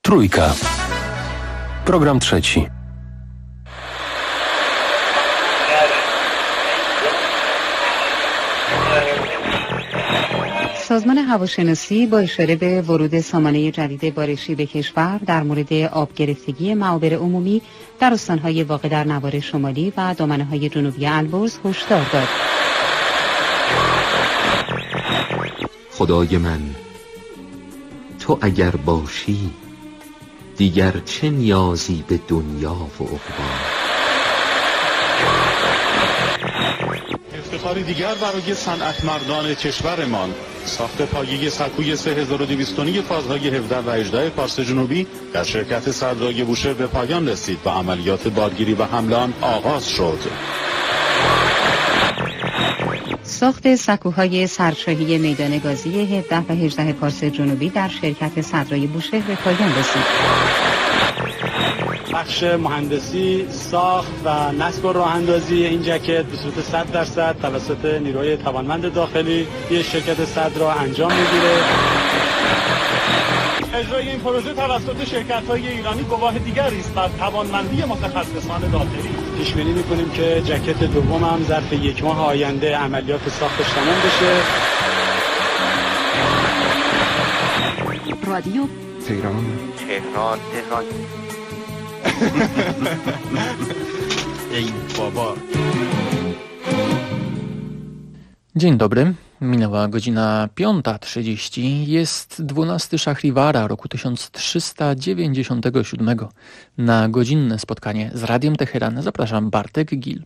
Trójka. Program trzeci. سازمان هواشناسی با اشاره به ورود سامانه جدید بارشی به کشور در مورد آب گرفتگی معابر عمومی در استان‌های واقع در نوار شمالی و دامنه‌های جنوبی البرز هشدار داد. خدای من، تو اگر باشی دیگر چه نیازی به دنیا و عقبی. افتخاری دیگر برای صنعتمردان کشورمان، ساخت پایه سکوی 3200 تنی فازهای 17 و 18 پارس جنوبی در شرکت صدرای بوشهر به پایان رسید و عملیات بارگیری و حمل آن آغاز شد. ساخت سکوهای سرشاهی میدان گازی 17 و 18 پارس جنوبی در شرکت صدرای بوشهر به پایان رسید. بخش مهندسی، ساخت و نصب و راه اندازی این جکت به صورت 100% توسط نیروی توانمند داخلی یه شرکت صدرا انجام میگیره. اجرای این پروژه توسط شرکت‌های ایرانی گواه دیگری است بر توانمندی متخصصان داخلی. پیش بینی می‌کنیم که جکت دوم هم ظرف 1 ماه آینده عملیات ساختش تمام بشه. رادیو تهران. ej baba. Dzień dobry. Minęła godzina 5:30. Jest 12 Szachriwara roku 1397. Na godzinne spotkanie z Radiem Teheran zapraszam Bartek Gil.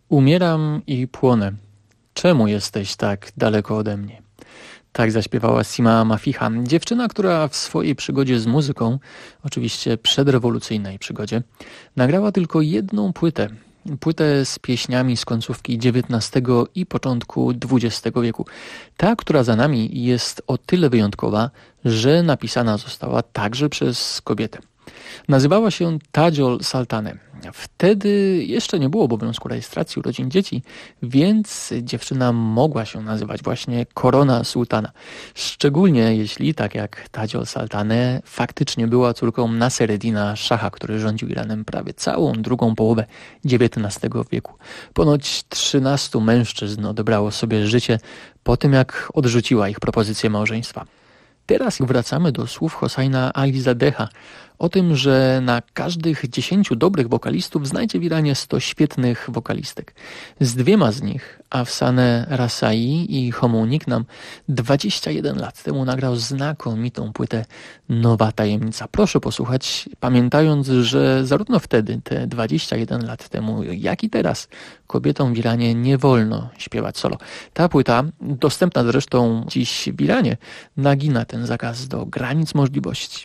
Umieram i płonę. Czemu jesteś tak daleko ode mnie? Tak zaśpiewała Sima Maficha, dziewczyna, która w swojej przygodzie z muzyką, oczywiście przedrewolucyjnej przygodzie, nagrała tylko jedną płytę. Płytę z pieśniami z końcówki XIX i początku XX wieku. Ta, która za nami, jest o tyle wyjątkowa, że napisana została także przez kobietę. Nazywała się Tajol Saltane. Wtedy jeszcze nie było obowiązku rejestracji urodzin dzieci, więc dziewczyna mogła się nazywać właśnie Korona Sultana. Szczególnie jeśli, tak jak Tajol Saltane, faktycznie była córką Nasereddina Szacha, który rządził Iranem prawie całą drugą połowę XIX wieku. Ponoć 13 mężczyzn odebrało sobie życie po tym, jak odrzuciła ich propozycję małżeństwa. Teraz wracamy do słów Hosajna Alizadeha o tym, że na każdych 10 dobrych wokalistów znajdzie w Iranie 100 świetnych wokalistek. Z 2 z nich, Afsaneh Rasai i Homo Niknam, 21 lat temu nagrał znakomitą płytę Nowa Tajemnica. Proszę posłuchać, pamiętając, że zarówno wtedy, te 21 lat temu, jak i teraz kobietom w Iranie nie wolno śpiewać solo. Ta płyta, dostępna zresztą dziś w Iranie, nagina ten zakaz do granic możliwości.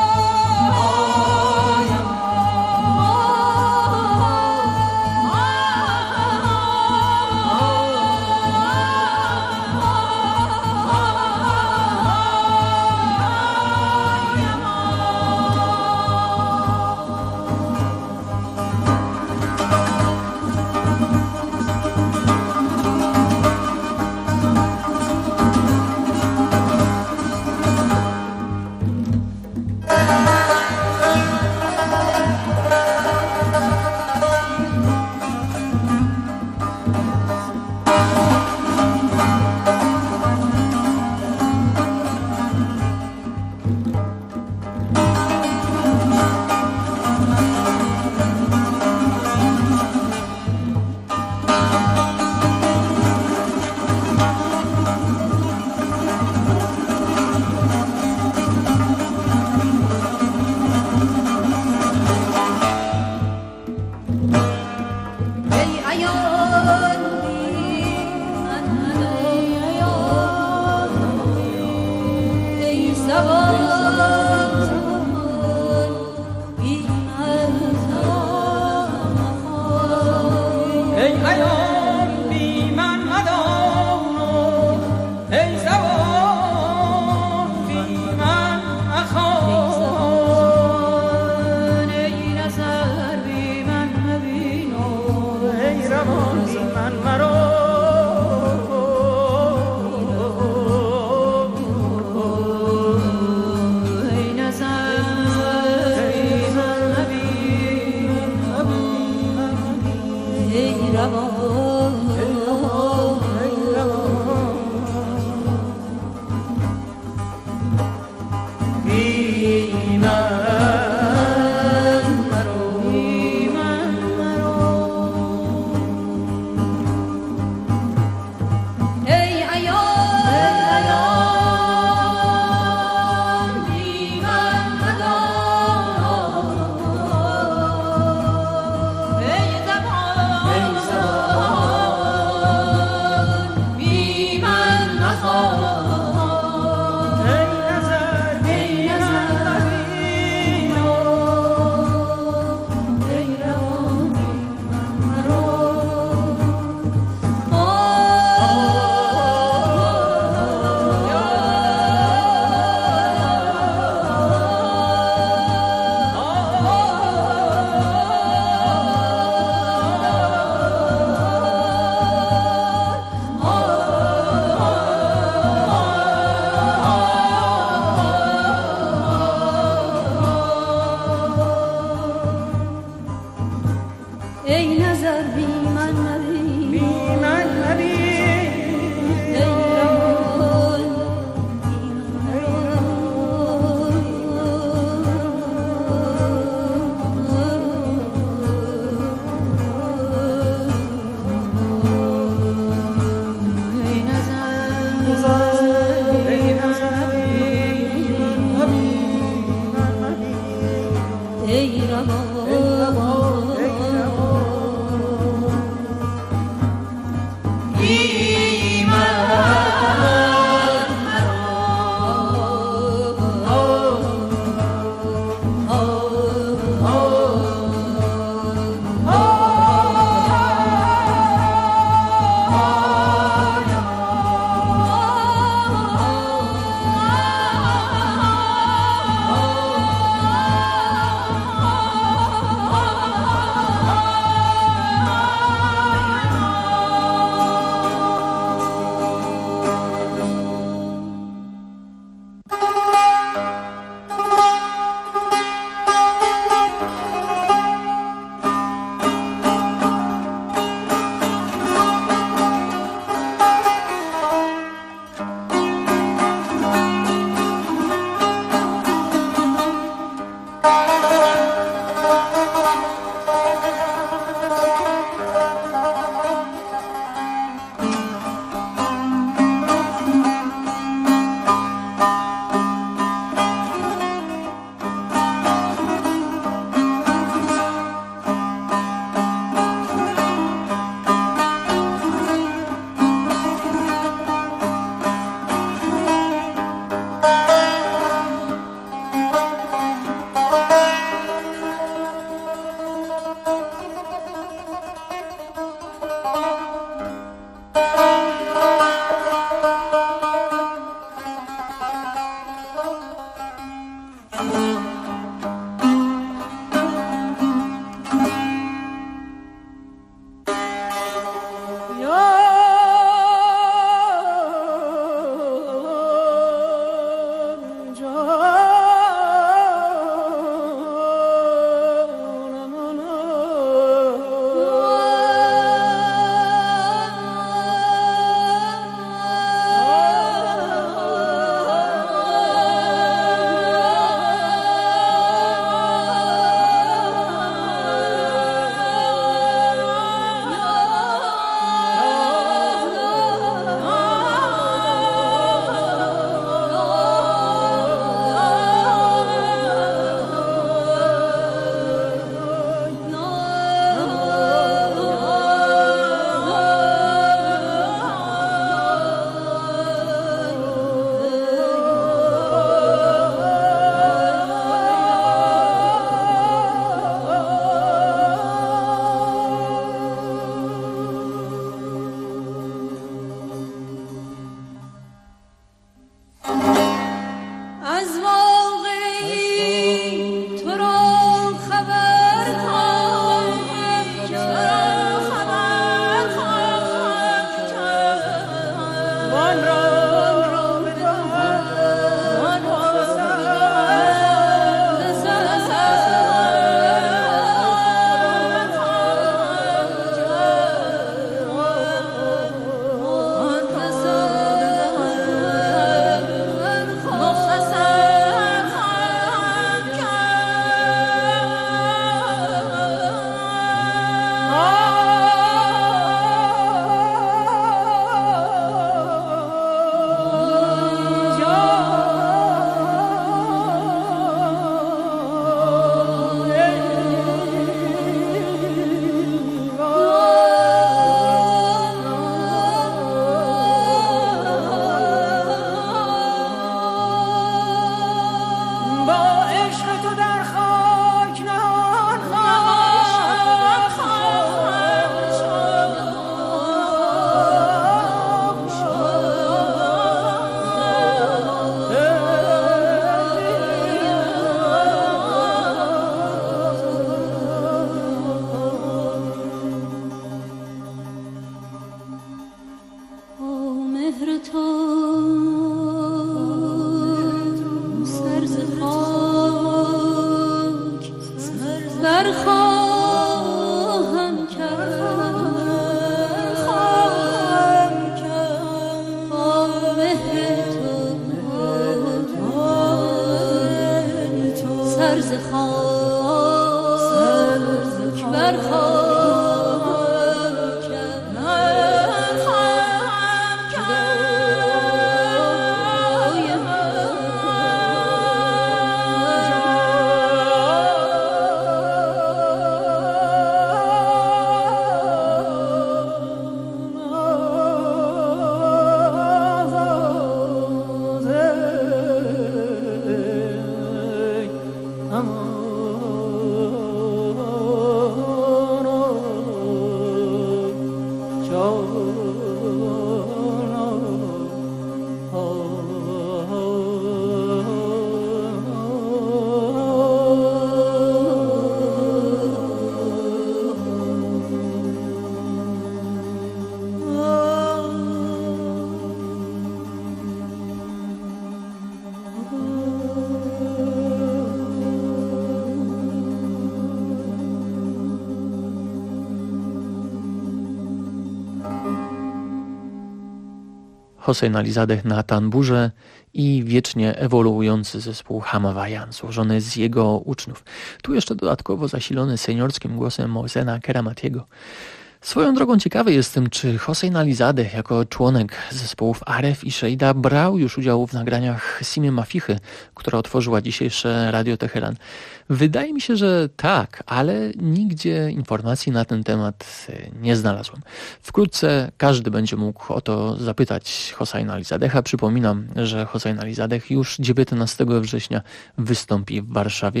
Hossein Alizadeh na tamburze i wiecznie ewoluujący zespół Hamawajan złożony z jego uczniów. Tu jeszcze dodatkowo zasilony seniorskim głosem Mohsena Keramatiego. Swoją drogą ciekawy jestem, czy Hossein Alizadeh jako członek zespołów Aref i Sheida brał już udział w nagraniach Simy Mafichy, która otworzyła dzisiejsze Radio Teheran. Wydaje mi się, że tak, ale nigdzie informacji na ten temat nie znalazłem. Wkrótce każdy będzie mógł o to zapytać Hosseina Alizadeha. Przypominam, że Hossein Alizadeh już 19 września wystąpi w Warszawie.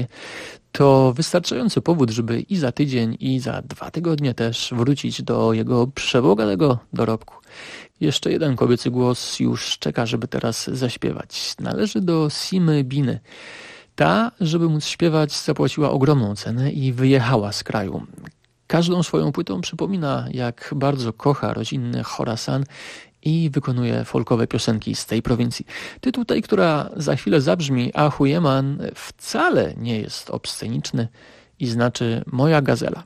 To wystarczający powód, żeby i za tydzień, i za 2 tygodnie też wrócić do jego przebogatego dorobku. Jeszcze jeden kobiecy głos już czeka, żeby teraz zaśpiewać. Należy do Simy Biny. Ta, żeby móc śpiewać, zapłaciła ogromną cenę i wyjechała z kraju. Każdą swoją płytą przypomina, jak bardzo kocha rodzinny Chorasan i wykonuje folkowe piosenki z tej prowincji. Tytuł tej, która za chwilę zabrzmi, Ahuyeman, wcale nie jest obsceniczny i znaczy moja gazela.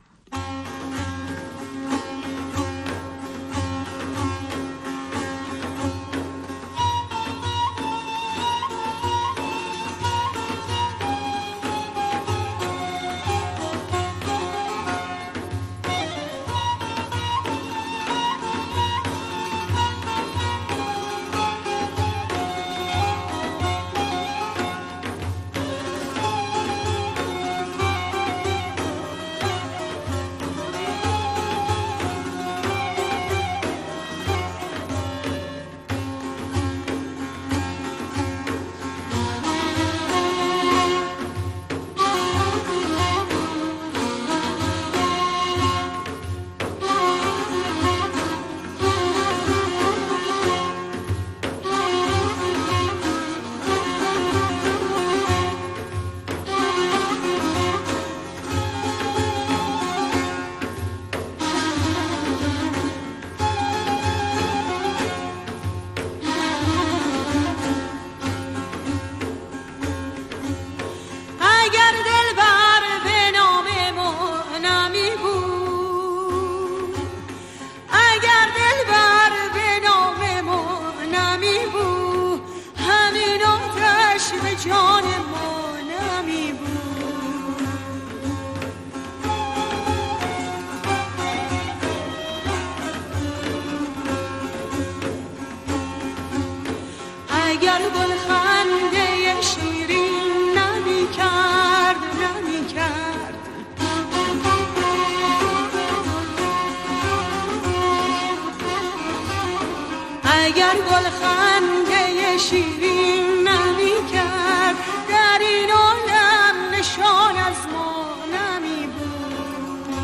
اگر گل خنده شیرین نمی کرد در این عالم نشان از ما نمی بود.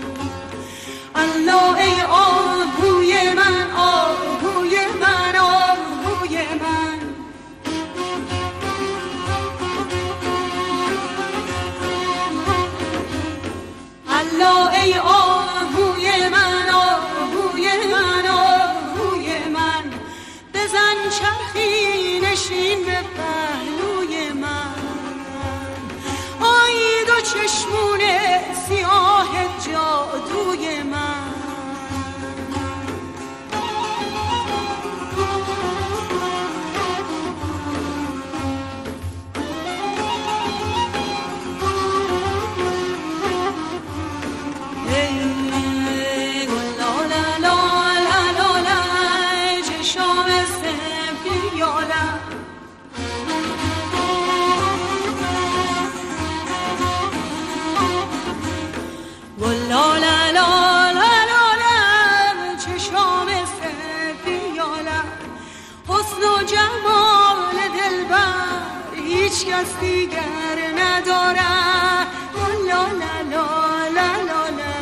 الله ای آهوی من آهوی من آهوی من الله ای آهوی من آهوی من آهوی من بزن به پهلوی من. آی دو چشمون سیاه جادوی من. هیچ کس دیگر ندارم. لا لا لا لا لا لا.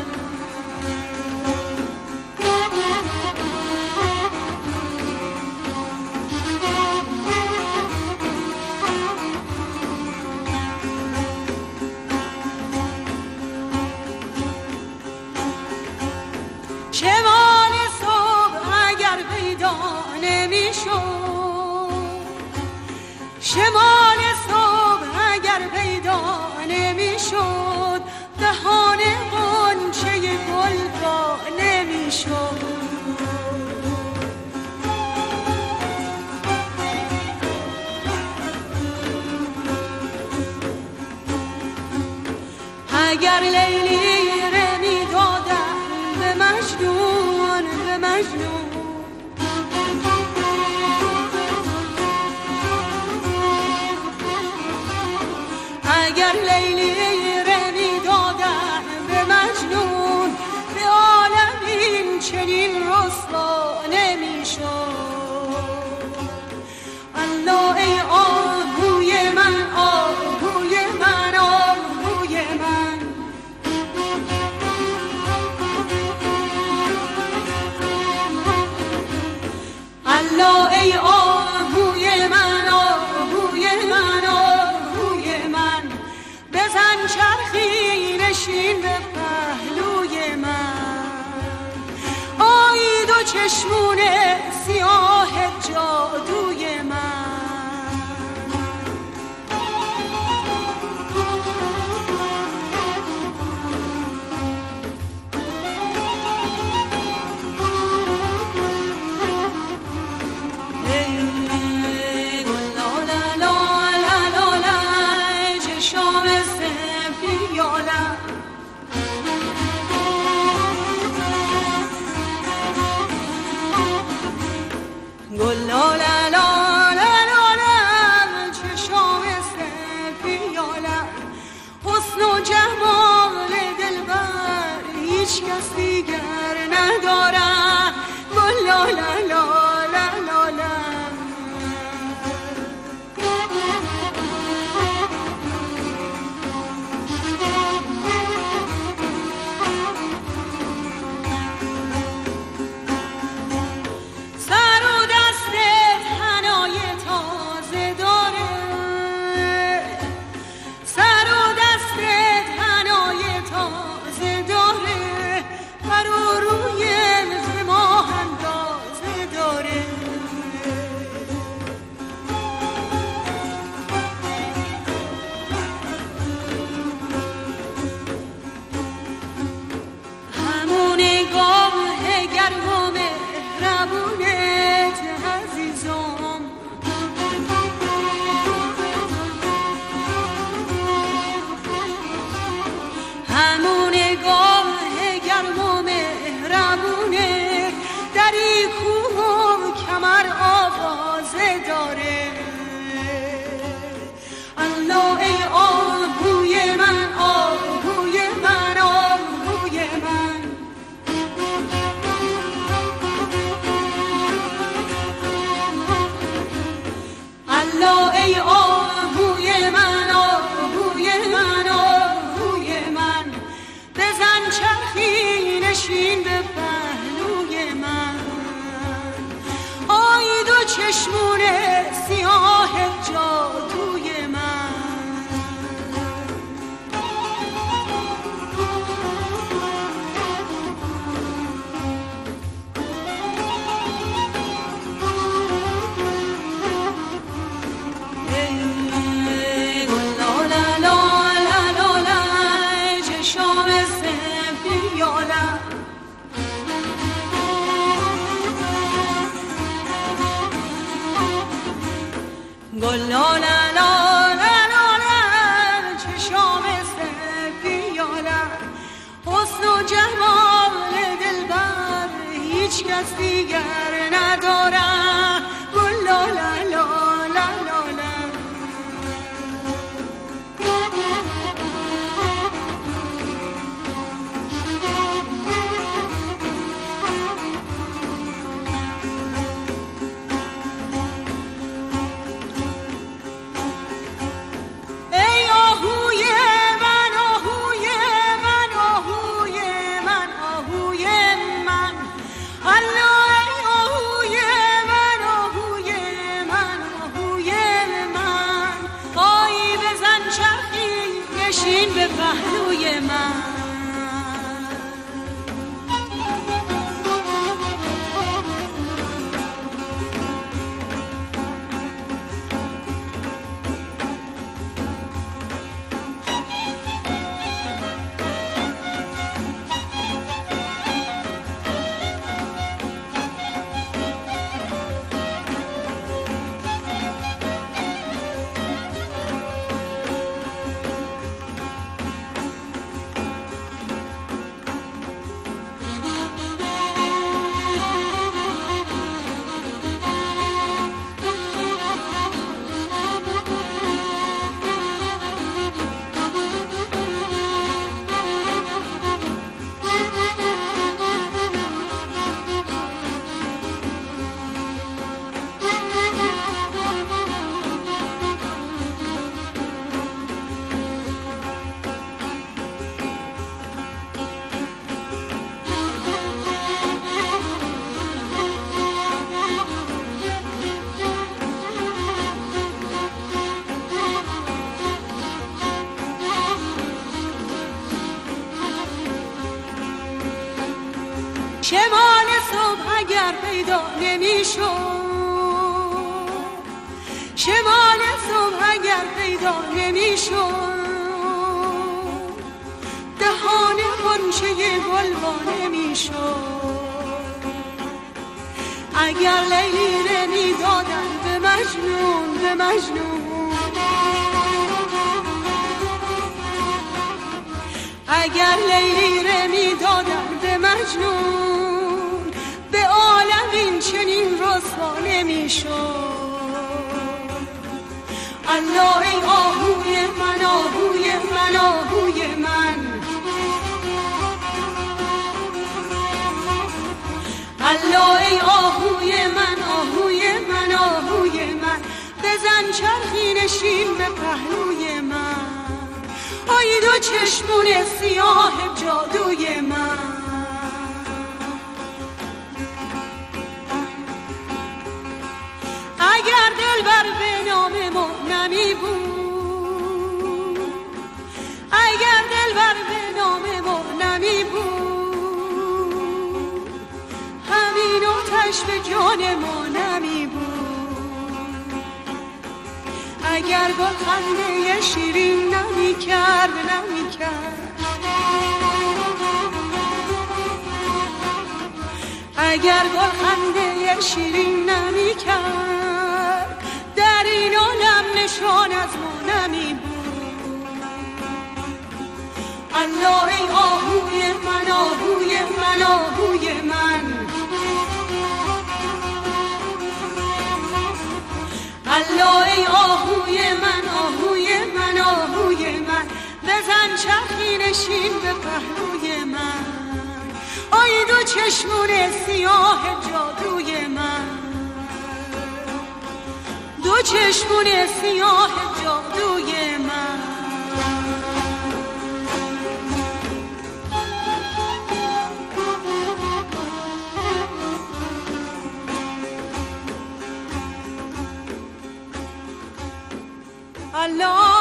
شمال صبح اگر پیدا نمی‌شد، شمال صبح اگر پیدا نمی‌شد، دهان غنچه گل وا نمی‌شد. اگر لیلی میدادن به مجنون، به مجنون، اگر لیلی میدادن به مجنون، به عالم این چنین رسوا نمیشد. الله ای آهوی من، آهوی من، آهوی من. الله ای آهوی من، آهوی من، آهوی من. بزن چرخی نشین به پهلوی من. آی دو چشمون سیاه جادوی من. هیچ کس دیگر ندارم. لا لا لا لا لا لا. سر و دستت حنای تازه داره، سر و دستت حنای تازه داره، پر و روی ماه اندازه داره. همون نگاه گرم و مهربونت عزیزم، همون نگاه گرم و مهربونه، دری کوه و کمر آوازه داره. الله ای آهوی من، آهوی من، آهوی من. الله ای آهوی من، آهوی من، آهوی من. بزن چرخی نشین به پهلوی من. آی دو چشمون هیچ کس دیگر ندارم لا لا لا لا لا لا. به پهلوی من شمال صبح اگر پیدا نمیشد، شمال صبح اگر پیدا نمیشد، دهان غنچه گل وا نمیشد. اگر لیلی نمیدادن به مجنون، به مجنون، اگر لیلی نمیدادن به مجنون، به عالم این چنین رسوا نمیشد. الله ای آهوی من، آهوی من، آهوی من، الله ای آهوی من، آهوی من، آهوی من، بزن چرخی نشین به پهلوی من. آی دو چشمون سیاه جادوی من. اگر دلبر به نام ما نمی بود، اگر دلبر به نام ما نمی بود، همین آتش به جان ما نمی بود. اگر گل خنده شیرین نمی کرد، نمی کرد، اگر گل خنده شیرین نمی کرد، در این عالم نشان از ما نمی بود. الله ای آهوی من، آهوی من، آهوی من، الله ای آهوی من، آهوی من، آهوی من، بزن چرخی نشین به پهلوی من. آی دو چشمون سیاه جادوی من، دو چشمون سیاه جادوی من. الله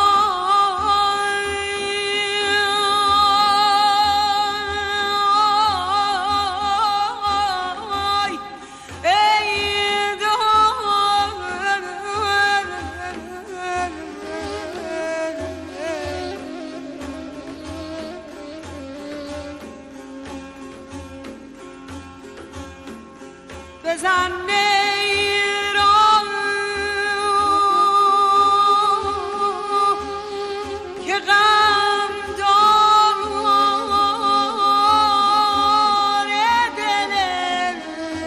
بزن که غم داره دل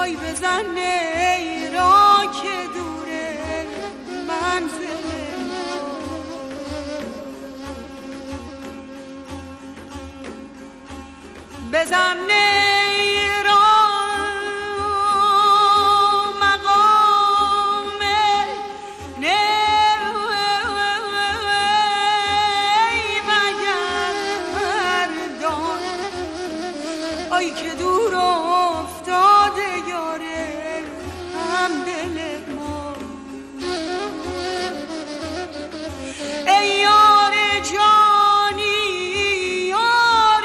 ای بزن نی را که دوره منزل بزن نی را مقام نی بگردان ای که دور افتاده یاره هم دل ما ای یار جانی یار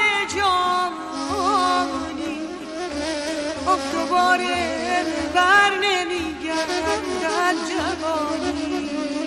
جانی دوباره بر نمیگردد جوانی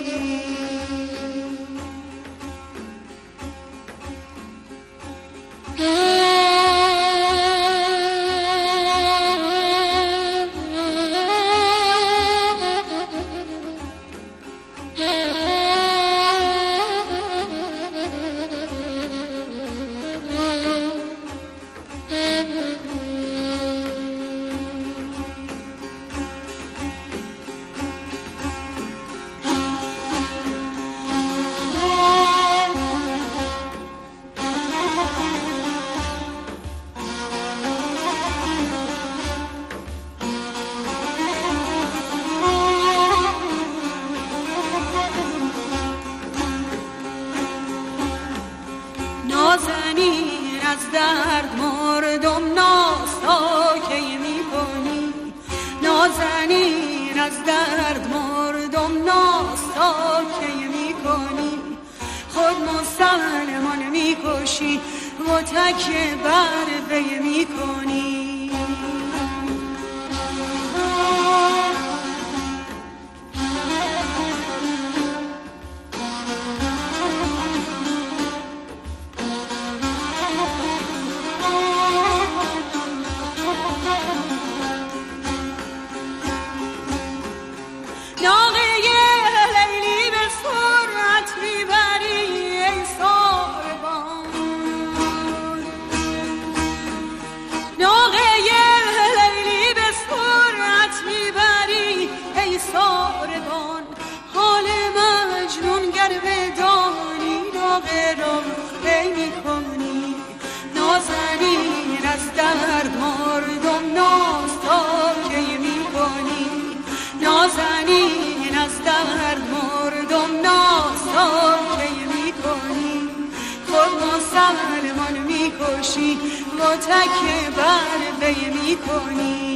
نازنین از درد مردم ناساکی میکنی نازنین از درد مردم ناساکی میکنی خود مسلمان میکشی و تکیه بر وی میکنی نازنین از درد مردم ناساکی میکنی نازنین از درد مردم ناساکی میکنی خود مسلمان میکشی و تکیه بر وی میکنی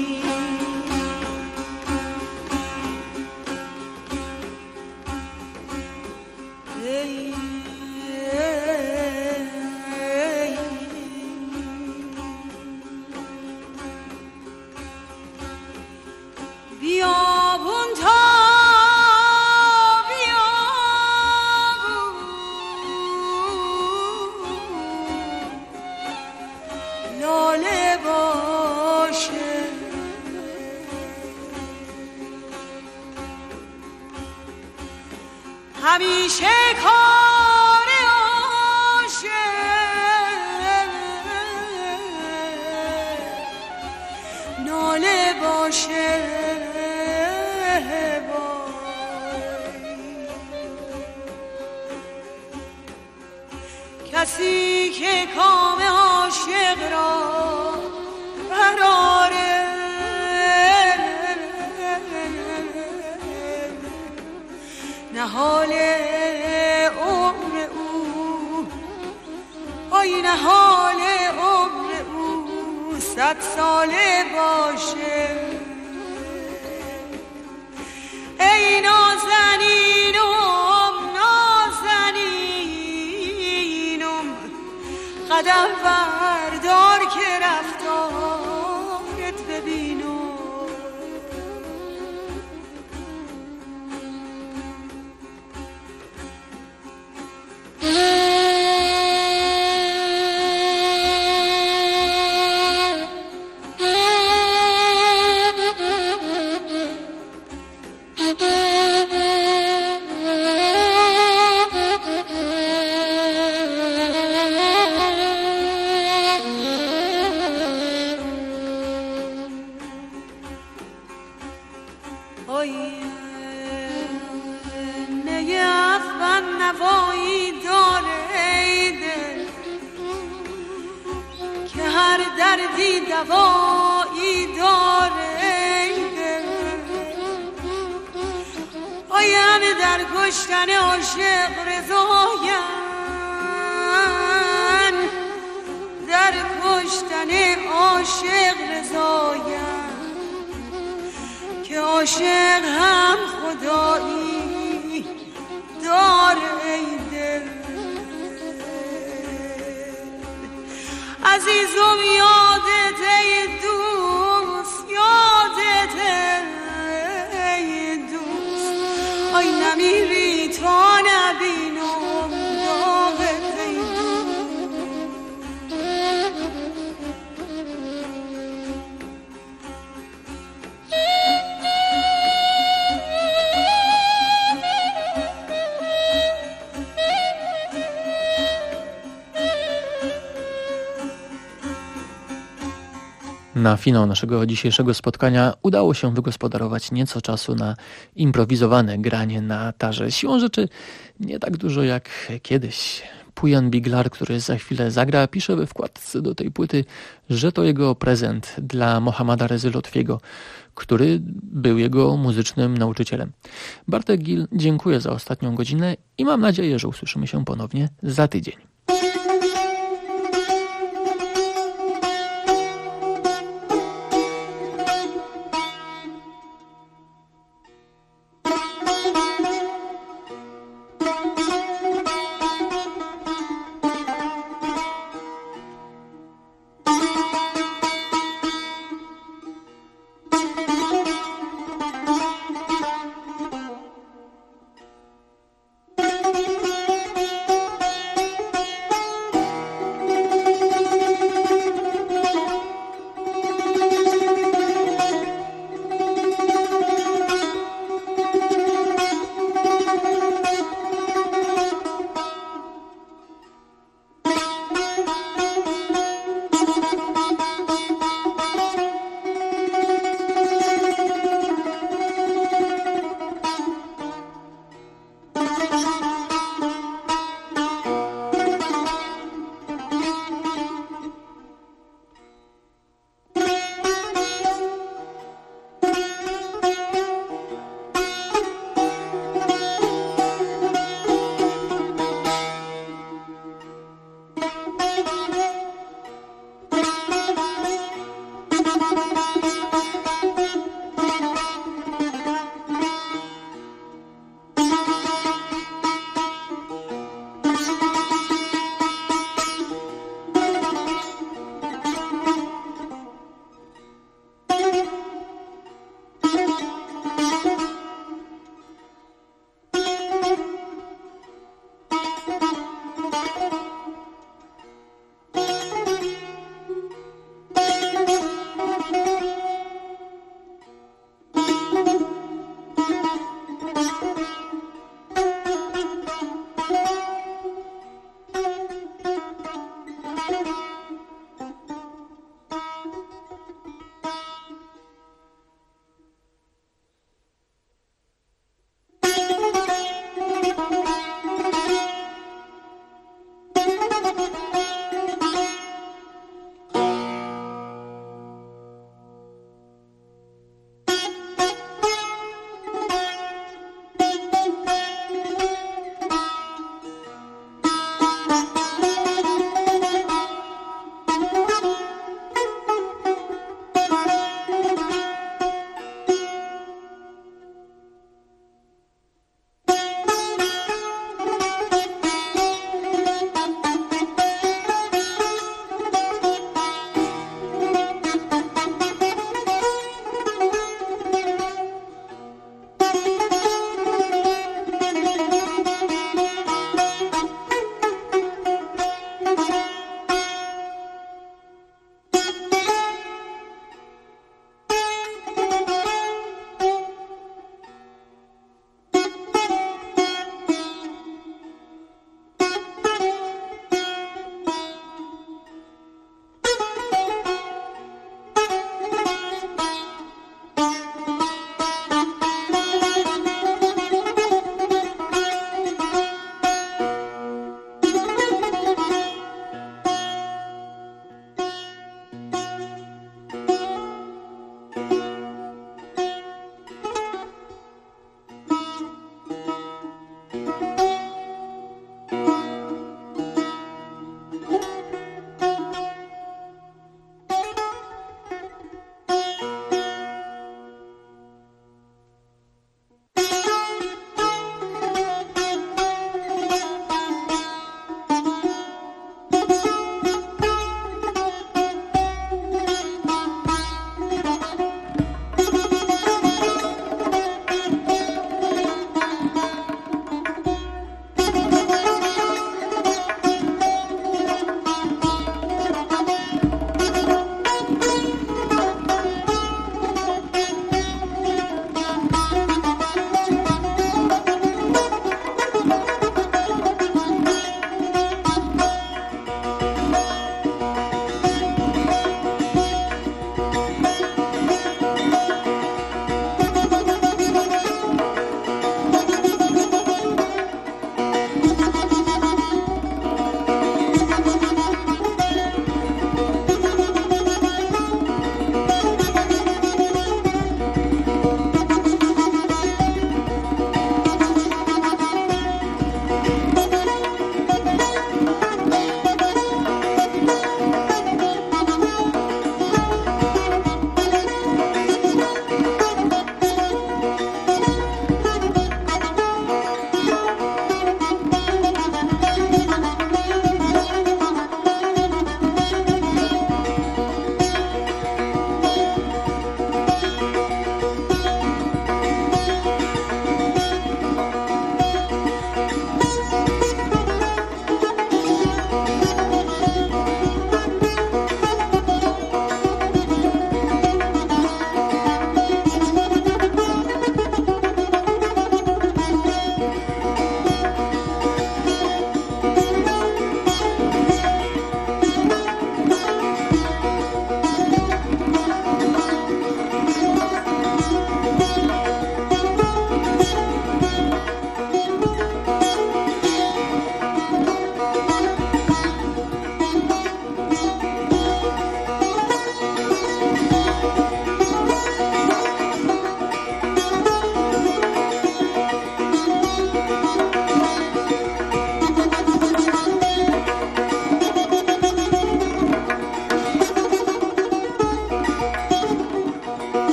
همیشه کار عاشق ناله باشه کسی که کام عاشق را براره نهال عمر او ای نهال عمر او 100 ساله باشه ای نازنینم نازنینم قدم بردار که رفتارت ببینم هر دردی دوایی داره ای دل آی همه در کشتن عاشق رضایم در کشتن عاشق رضایم که عاشق هم خدایی داره ای دل عزیزم یادت ای دوست یادت ای دوست آی نمیری تا نبینم داغت ای Na finał naszego dzisiejszego spotkania udało się wygospodarować nieco czasu na improwizowane granie na tarze. Siłą rzeczy nie tak dużo jak kiedyś. Pujan Biglar, który za chwilę zagra, pisze we wkładce do tej płyty, że to jego prezent dla Mohammada Rezy Lotfiego, który był jego muzycznym nauczycielem. Bartek Gil, dziękuję za ostatnią godzinę i mam nadzieję, że usłyszymy się ponownie za tydzień.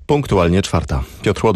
Punktualnie 4. Piotr